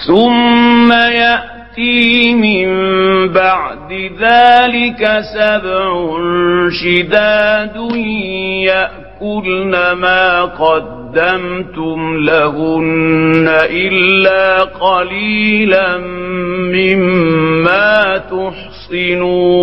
ثم يأتي من بعد ذلك 7 شداد يأكلن ما قدمتم لهن إلا قليلا مما تحصنون